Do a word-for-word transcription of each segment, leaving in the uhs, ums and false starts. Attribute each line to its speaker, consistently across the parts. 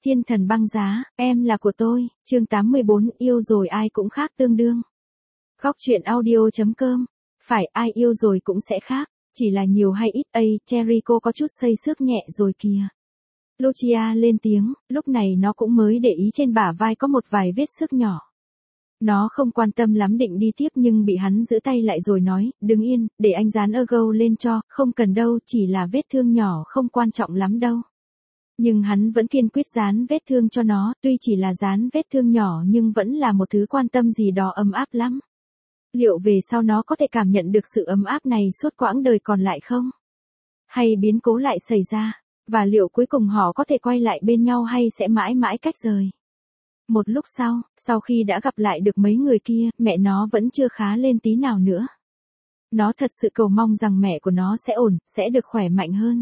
Speaker 1: Thiên thần băng giá, em là của tôi, chương tám mươi bốn, yêu rồi ai cũng khác tương đương. Góc truyện audio chấm com. Phải, ai yêu rồi cũng sẽ khác, chỉ là nhiều hay ít ấy, Cherry cô có chút xây xước nhẹ rồi kìa. Lucia lên tiếng, lúc này nó cũng mới để ý trên bả vai có một vài vết xước nhỏ. Nó không quan tâm lắm định đi tiếp nhưng bị hắn giữ tay lại rồi nói, đứng yên, để anh dán ergo lên cho, không cần đâu, chỉ là vết thương nhỏ không quan trọng lắm đâu. Nhưng hắn vẫn kiên quyết dán vết thương cho nó, tuy chỉ là dán vết thương nhỏ nhưng vẫn là một thứ quan tâm gì đó ấm áp lắm. Liệu về sau nó có thể cảm nhận được sự ấm áp này suốt quãng đời còn lại không? Hay biến cố lại xảy ra? Và liệu cuối cùng họ có thể quay lại bên nhau hay sẽ mãi mãi cách rời? Một lúc sau, sau khi đã gặp lại được mấy người kia, mẹ nó vẫn chưa khá lên tí nào nữa. Nó thật sự cầu mong rằng mẹ của nó sẽ ổn, sẽ được khỏe mạnh hơn.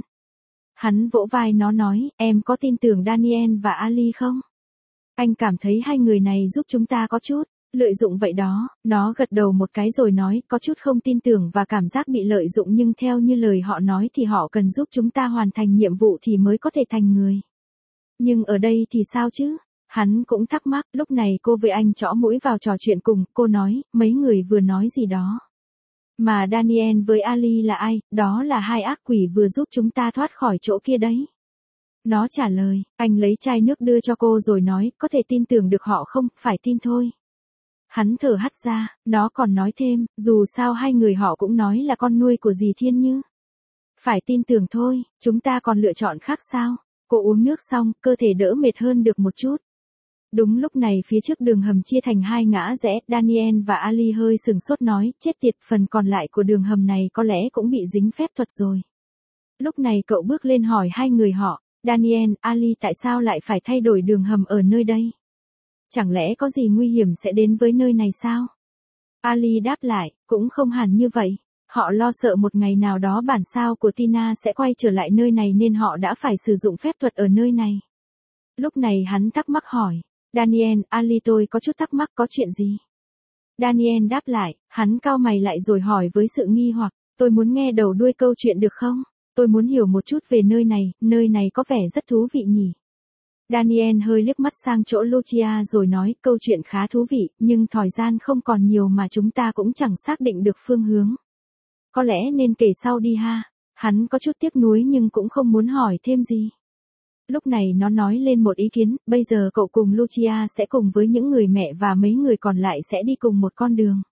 Speaker 1: Hắn vỗ vai nó nói, em có tin tưởng Daniel và Ali không? Anh cảm thấy hai người này giúp chúng ta có chút lợi dụng vậy đó. Nó gật đầu một cái rồi nói, có chút không tin tưởng và cảm giác bị lợi dụng nhưng theo như lời họ nói thì họ cần giúp chúng ta hoàn thành nhiệm vụ thì mới có thể thành người. Nhưng ở đây thì sao chứ? Hắn cũng thắc mắc, lúc này cô với anh chõ mũi vào trò chuyện cùng, cô nói, mấy người vừa nói gì đó. Mà Daniel với Ali là ai? Đó là hai ác quỷ vừa giúp chúng ta thoát khỏi chỗ kia đấy. Nó trả lời, anh lấy chai nước đưa cho cô rồi nói, có thể tin tưởng được họ không, phải tin thôi. Hắn thở hắt ra, nó còn nói thêm, dù sao hai người họ cũng nói là con nuôi của dì Thiên Như. Phải tin tưởng thôi, chúng ta còn lựa chọn khác sao? Cô uống nước xong, cơ thể đỡ mệt hơn được một chút. Đúng lúc này phía trước đường hầm chia thành hai ngã rẽ, Daniel và Ali hơi sừng sốt nói, chết tiệt, phần còn lại của đường hầm này có lẽ cũng bị dính phép thuật rồi. Lúc này cậu bước lên hỏi hai người họ, Daniel, Ali tại sao lại phải thay đổi đường hầm ở nơi đây? Chẳng lẽ có gì nguy hiểm sẽ đến với nơi này sao? Ali đáp lại, cũng không hẳn như vậy. Họ lo sợ một ngày nào đó bản sao của Tina sẽ quay trở lại nơi này nên họ đã phải sử dụng phép thuật ở nơi này. Lúc này hắn thắc mắc hỏi, Daniel, Ali tôi có chút thắc mắc có chuyện gì? Daniel đáp lại, hắn cau mày lại rồi hỏi với sự nghi hoặc, tôi muốn nghe đầu đuôi câu chuyện được không? Tôi muốn hiểu một chút về nơi này, nơi này có vẻ rất thú vị nhỉ? Daniel hơi liếc mắt sang chỗ Lucia rồi nói, câu chuyện khá thú vị, nhưng thời gian không còn nhiều mà chúng ta cũng chẳng xác định được phương hướng. Có lẽ nên kể sau đi ha. Hắn có chút tiếc nuối nhưng cũng không muốn hỏi thêm gì. Lúc này nó nói lên một ý kiến, bây giờ cậu cùng Lucia sẽ cùng với những người mẹ và mấy người còn lại sẽ đi cùng một con đường.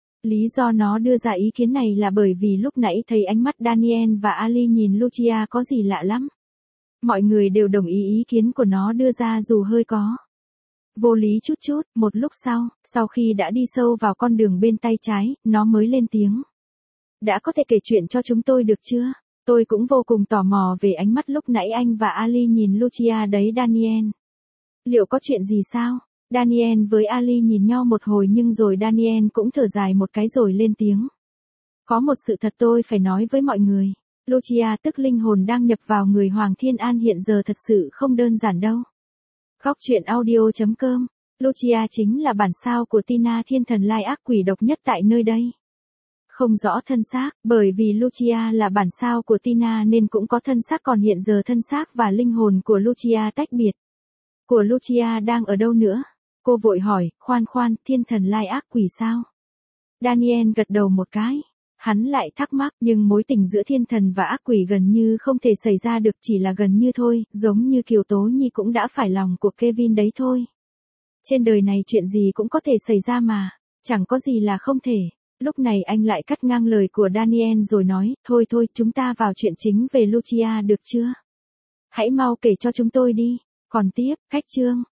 Speaker 1: Lý do nó đưa ra ý kiến này là bởi vì lúc nãy thấy ánh mắt Daniel và Ali nhìn Lucia có gì lạ lắm. Mọi người đều đồng ý ý kiến của nó đưa ra dù hơi có vô lý chút chút. Một lúc sau, sau khi đã đi sâu vào con đường bên tay trái, nó mới lên tiếng. Đã có thể kể chuyện cho chúng tôi được chưa? Tôi cũng vô cùng tò mò về ánh mắt lúc nãy anh và Ali nhìn Lucia đấy Daniel. Liệu có chuyện gì sao? Daniel với Ali nhìn nhau một hồi nhưng rồi Daniel cũng thở dài một cái rồi lên tiếng. Có một sự thật tôi phải nói với mọi người. Lucia tức linh hồn đang nhập vào người Hoàng Thiên An hiện giờ thật sự không đơn giản đâu. Góc truyện audio chấm com. Lucia chính là bản sao của Tina thiên thần lai ác quỷ độc nhất tại nơi đây. Không rõ thân xác, bởi vì Lucia là bản sao của Tina nên cũng có thân xác còn hiện giờ thân xác và linh hồn của Lucia tách biệt. Của Lucia đang ở đâu nữa? Cô vội hỏi, khoan khoan, thiên thần lai ác quỷ sao? Daniel gật đầu một cái. Hắn lại thắc mắc, nhưng mối tình giữa thiên thần và ác quỷ gần như không thể xảy ra được, chỉ là gần như thôi, giống như Kiều Tố Nhi cũng đã phải lòng của Kevin đấy thôi. Trên đời này chuyện gì cũng có thể xảy ra mà, chẳng có gì là không thể. Lúc này anh lại cắt ngang lời của Daniel rồi nói, thôi thôi, chúng ta vào chuyện chính về Lucia được chưa? Hãy mau kể cho chúng tôi đi. Còn tiếp, cách chương.